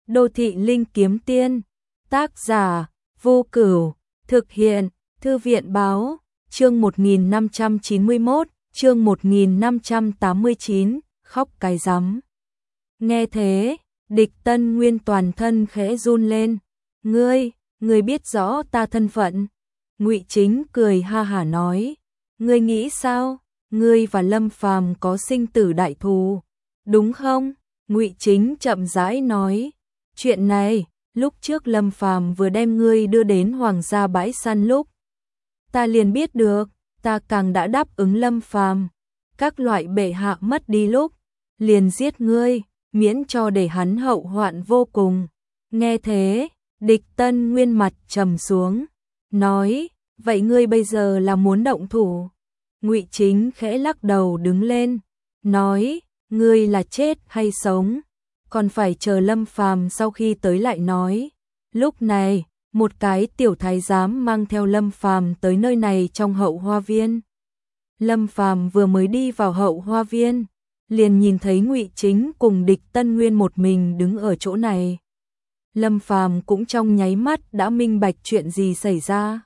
Đô thị linh kiếm tiên. Tác giả Vô Cửu. Thực hiện Thư viện báo. Chương 1591, chương 1589, khóc cái rắm. Nghe thế, Địch Tân Nguyên toàn thân khẽ run lên. Ngươi biết rõ ta thân phận. Ngụy Chính cười ha hả nói, ngươi nghĩ sao? Ngươi và Lâm Phàm có sinh tử đại thù, đúng không? Ngụy Chính chậm rãi nói, chuyện này, lúc trước Lâm Phàm vừa đem ngươi đưa đến Hoàng gia bãi săn lúc, ta liền biết được, ta càng đã đáp ứng Lâm Phàm, các loại bệ hạ mất đi lúc, liền giết ngươi, miễn cho để hắn hậu hoạn vô cùng. Nghe thế, Địch Tân Nguyên mặt trầm xuống, nói, vậy ngươi bây giờ là muốn động thủ? Ngụy Chính khẽ lắc đầu đứng lên, nói, ngươi là chết hay sống, còn phải chờ Lâm Phàm sau khi tới lại nói. Lúc này, một cái tiểu thái giám mang theo Lâm Phàm tới nơi này trong hậu hoa viên. Lâm Phàm vừa mới đi vào hậu hoa viên, liền nhìn thấy Ngụy Chính cùng Địch Tân Nguyên một mình đứng ở chỗ này. Lâm Phàm cũng trong nháy mắt đã minh bạch chuyện gì xảy ra.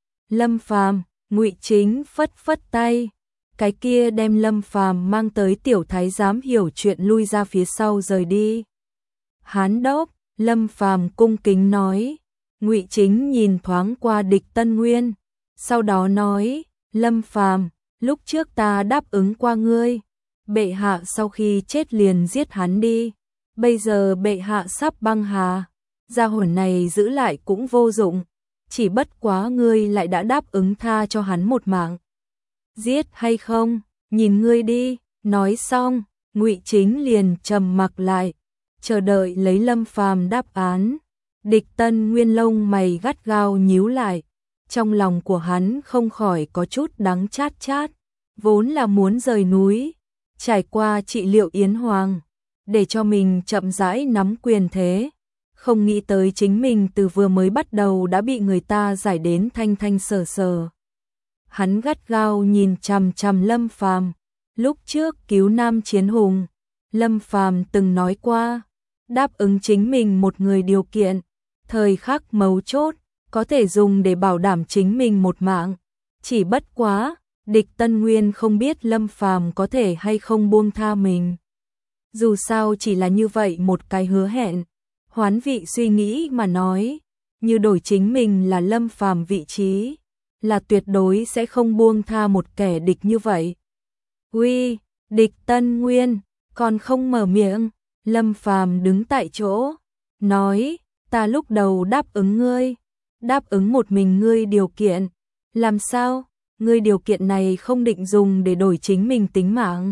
Lâm Phàm, Ngụy Chính phất phất tay, cái kia đem Lâm Phàm mang tới tiểu thái giám hiểu chuyện lui ra phía sau rời đi. Hán đốc, Lâm Phàm cung kính nói. Ngụy Chính nhìn thoáng qua Địch Tân Nguyên, sau đó nói, Lâm Phàm, lúc trước ta đáp ứng qua ngươi, bệ hạ sau khi chết liền giết hắn đi, bây giờ bệ hạ sắp băng hà, gia hồn này giữ lại cũng vô dụng, chỉ bất quá ngươi lại đã đáp ứng tha cho hắn một mạng. Giết hay không, nhìn ngươi đi. Nói xong, Ngụy Chính liền trầm mặc lại, chờ đợi lấy Lâm Phàm đáp án. Địch Tân Nguyên lông mày gắt gao nhíu lại, trong lòng của hắn không khỏi có chút đắng chát chát, vốn là muốn rời núi, trải qua trị liệu yến hoàng, để cho mình chậm rãi nắm quyền thế, không nghĩ tới chính mình từ vừa mới bắt đầu đã bị người ta giải đến thanh thanh sờ sờ. Hắn gắt gao nhìn chằm chằm Lâm Phàm, lúc trước cứu Nam Chiến Hùng, Lâm Phàm từng nói qua, đáp ứng chính mình một người điều kiện, thời khắc mấu chốt, có thể dùng để bảo đảm chính mình một mạng. Chỉ bất quá, Địch Tân Nguyên không biết Lâm Phàm có thể hay không buông tha mình. Dù sao chỉ là như vậy một cái hứa hẹn, hoán vị suy nghĩ mà nói, như đổi chính mình là Lâm Phàm vị trí, là tuyệt đối sẽ không buông tha một kẻ địch như vậy. Uy, Địch Tân Nguyên, còn không mở miệng. Lâm Phàm đứng tại chỗ, nói, ta lúc đầu đáp ứng ngươi, đáp ứng một mình ngươi điều kiện, làm sao, ngươi điều kiện này không định dùng để đổi chính mình tính mạng.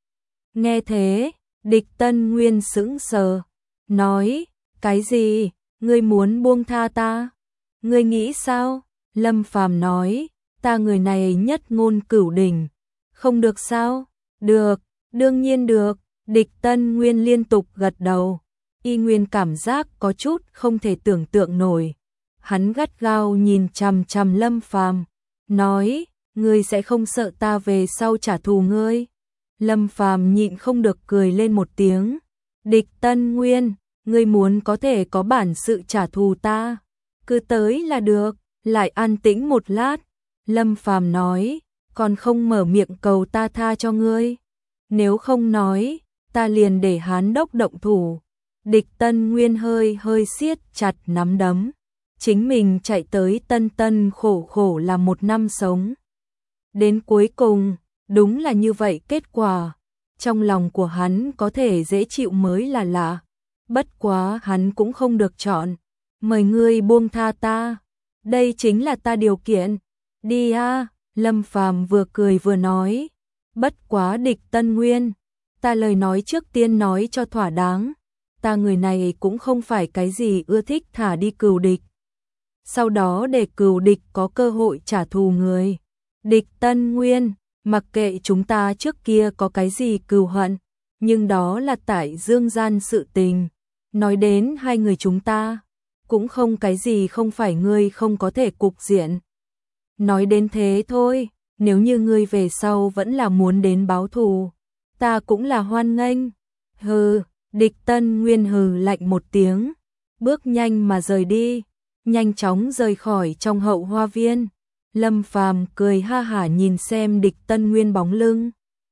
Nghe thế, Địch Tân Nguyên sững sờ, nói, cái gì, ngươi muốn buông tha ta? Ngươi nghĩ sao? Lâm Phàm nói, ta người này nhất ngôn cửu đỉnh, không được sao? Được, đương nhiên được. Địch Tân Nguyên liên tục gật đầu, y nguyên cảm giác có chút không thể tưởng tượng nổi. Hắn gắt gao nhìn chằm chằm Lâm Phàm, nói, ngươi sẽ không sợ ta về sau trả thù ngươi? Lâm Phàm nhịn không được cười lên một tiếng. Địch Tân Nguyên, ngươi muốn có thể có bản sự trả thù ta, cứ tới là được. Lại an tĩnh một lát, Lâm Phàm nói, còn không mở miệng cầu ta tha cho ngươi. Nếu không nói, ta liền để Hán đốc động thủ. Địch Tân Nguyên hơi siết chặt nắm đấm. Chính mình chạy tới tân tân khổ khổ là một năm sống. Đến cuối cùng, đúng là như vậy kết quả. Trong lòng của hắn có thể dễ chịu mới là lạ. Bất quá hắn cũng không được chọn. Mời ngươi buông tha ta. Đây chính là ta điều kiện. Đi a. Lâm Phàm vừa cười vừa nói. Bất quá Địch Tân Nguyên, ta lời nói trước tiên nói cho thỏa đáng, ta người này cũng không phải cái gì ưa thích thả đi cừu địch, sau đó để cừu địch có cơ hội trả thù người. Địch Tân Nguyên, mặc kệ chúng ta trước kia có cái gì cừu hận, nhưng đó là tại dương gian sự tình. Nói đến hai người chúng ta, cũng không cái gì không phải ngươi không có thể cục diện. Nói đến thế thôi, nếu như ngươi về sau vẫn là muốn đến báo thù, ta cũng là hoan nghênh. Hừ, Địch Tân Nguyên hừ lạnh một tiếng, bước nhanh mà rời đi, nhanh chóng rời khỏi trong hậu hoa viên. Lâm Phàm cười ha hả nhìn xem Địch Tân Nguyên bóng lưng.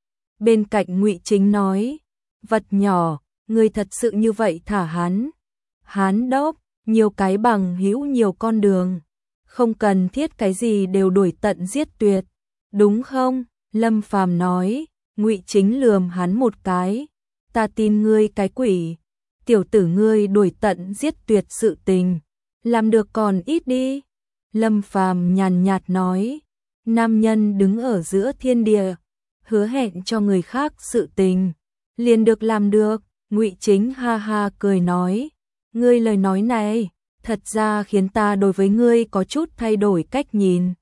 Bên cạnh Ngụy Chính nói, vật nhỏ, ngươi thật sự như vậy thả hắn. Hán đốc, nhiều cái bằng hữu nhiều con đường, không cần thiết cái gì đều đuổi tận giết tuyệt, đúng không? Lâm Phàm nói. Ngụy Chính lườm hắn một cái, ta tin ngươi cái quỷ, tiểu tử ngươi đuổi tận giết tuyệt sự tình, làm được còn ít đi. Lâm Phàm nhàn nhạt nói, nam nhân đứng ở giữa thiên địa, hứa hẹn cho người khác sự tình, liền được làm được. Ngụy Chính ha ha cười nói, ngươi lời nói này, thật ra khiến ta đối với ngươi có chút thay đổi cách nhìn.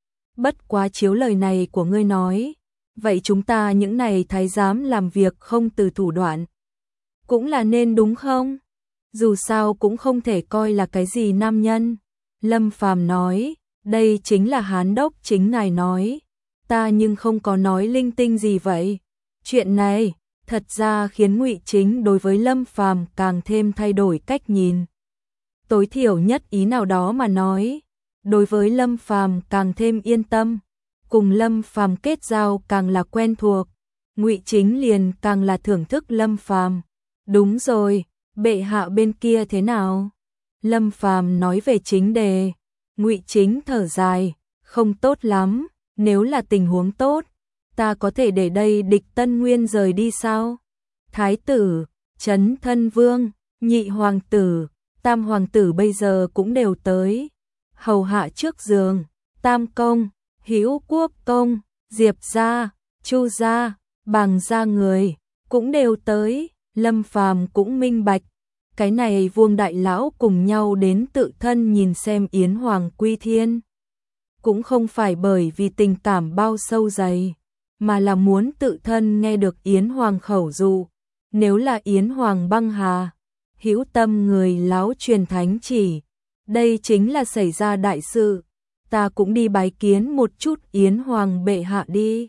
Bất quá chiếu lời này của ngươi nói, vậy chúng ta những này thái giám làm việc không từ thủ đoạn, cũng là nên đúng không? Dù sao cũng không thể coi là cái gì nam nhân. Lâm Phàm nói, đây chính là Hán đốc chính ngài nói, ta nhưng không có nói linh tinh gì vậy. Chuyện này, thật ra khiến Ngụy Chính đối với Lâm Phàm càng thêm thay đổi cách nhìn. Tối thiểu nhất ý nào đó mà nói, đối với Lâm Phàm càng thêm yên tâm, cùng Lâm Phàm kết giao càng là quen thuộc, Ngụy Chính liền càng là thưởng thức Lâm Phàm. Đúng rồi, bệ hạ bên kia thế nào? Lâm Phàm nói về chính đề. Ngụy Chính thở dài, không tốt lắm, nếu là tình huống tốt, ta có thể để đây Địch Tân Nguyên rời đi sao? Thái tử, Trấn Thân Vương, nhị hoàng tử, tam hoàng tử bây giờ cũng đều tới. Hầu hạ trước giường, Tam công, Hữu Quốc công, Diệp gia, Chu gia, Bàng gia người cũng đều tới. Lâm Phàm cũng minh bạch, cái này Vương đại lão cùng nhau đến tự thân nhìn xem Yến Hoàng quy thiên, cũng không phải bởi vì tình cảm bao sâu dày, mà là muốn tự thân nghe được Yến Hoàng khẩu dụ. Nếu là Yến Hoàng băng hà, hữu tâm người láo truyền thánh chỉ, đây chính là xảy ra đại sự, ta cũng đi bái kiến một chút Yến Hoàng bệ hạ đi.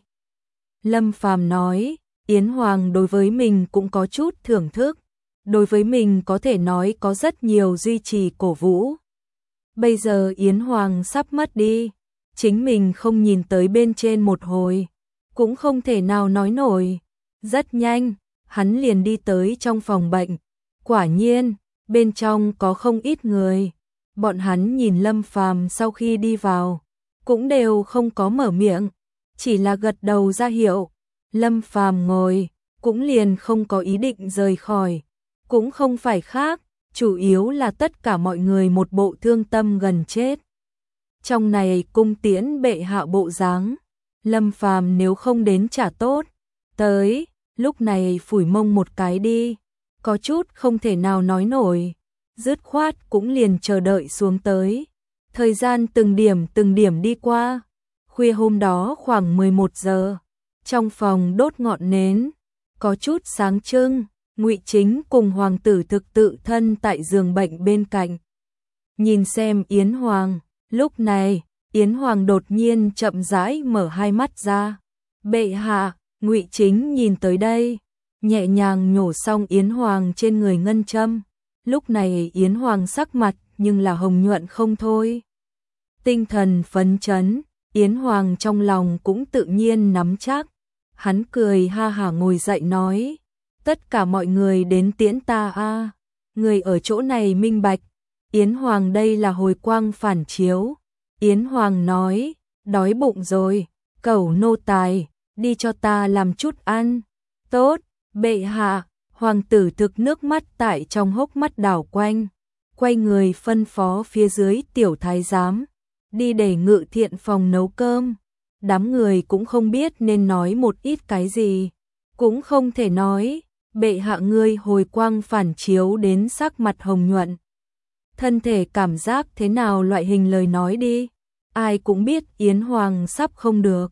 Lâm Phàm nói, Yến Hoàng đối với mình cũng có chút thưởng thức, đối với mình có thể nói có rất nhiều duy trì cổ vũ. Bây giờ Yến Hoàng sắp mất đi, chính mình không nhìn tới bên trên một hồi, cũng không thể nào nói nổi. Rất nhanh, hắn liền đi tới trong phòng bệnh, quả nhiên, bên trong có không ít người. Bọn hắn nhìn Lâm Phàm sau khi đi vào, cũng đều không có mở miệng, chỉ là gật đầu ra hiệu. Lâm Phàm ngồi, cũng liền không có ý định rời khỏi, cũng không phải khác, chủ yếu là tất cả mọi người một bộ thương tâm gần chết. Trong này cung tiễn bệ hạ bộ dáng, Lâm Phàm nếu không đến chả tốt, tới, lúc này phủi mông một cái đi, có chút không thể nào nói nổi, dứt khoát cũng liền chờ đợi xuống tới. Thời gian từng điểm đi qua, khuya hôm đó khoảng 11 giờ, trong phòng đốt ngọn nến, có chút sáng trưng, Ngụy Chính cùng hoàng tử thực tự thân tại giường bệnh bên cạnh. Nhìn xem Yến Hoàng, lúc này, Yến Hoàng đột nhiên chậm rãi mở hai mắt ra. Bệ hạ, Ngụy Chính nhìn tới đây, nhẹ nhàng nhổ xong Yến Hoàng trên người ngân châm. Lúc này Yến Hoàng sắc mặt nhưng là hồng nhuận không thôi. Tinh thần phấn chấn, Yến Hoàng trong lòng cũng tự nhiên nắm chắc. Hắn cười ha hả ngồi dậy nói, tất cả mọi người đến tiễn ta a. Người ở chỗ này minh bạch, Yến Hoàng đây là hồi quang phản chiếu. Yến Hoàng nói, đói bụng rồi, cẩu nô tài, đi cho ta làm chút ăn. Tốt, bệ hạ. Hoàng tử thực nước mắt tại trong hốc mắt đảo quanh, quay người phân phó phía dưới tiểu thái giám, đi để Ngự Thiện phòng nấu cơm. Đám người cũng không biết nên nói một ít cái gì, cũng không thể nói, bệ hạ ngươi hồi quang phản chiếu đến sắc mặt hồng nhuận. Thân thể cảm giác thế nào loại hình lời nói đi, ai cũng biết Yến Hoàng sắp không được.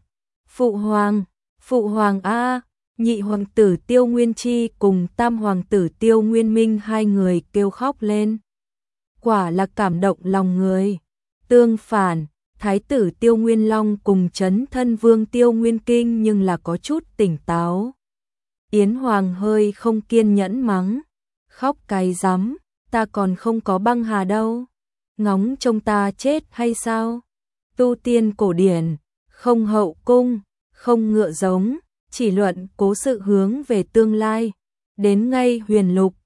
Phụ hoàng a. Nhị hoàng tử Tiêu Nguyên Chi cùng tam hoàng tử Tiêu Nguyên Minh hai người kêu khóc lên. Quả là cảm động lòng người. Tương phản, thái tử Tiêu Nguyên Long cùng Trấn Thân Vương Tiêu Nguyên Kinh nhưng là có chút tỉnh táo. Yến Hoàng hơi không kiên nhẫn mắng, Khóc cái rắm, ta còn không có băng hà đâu. Ngóng trông ta chết hay sao? Tu tiên cổ điển, không hậu cung, không ngựa giống, chỉ luận cố sự hướng về tương lai. Đến ngay huyền lục,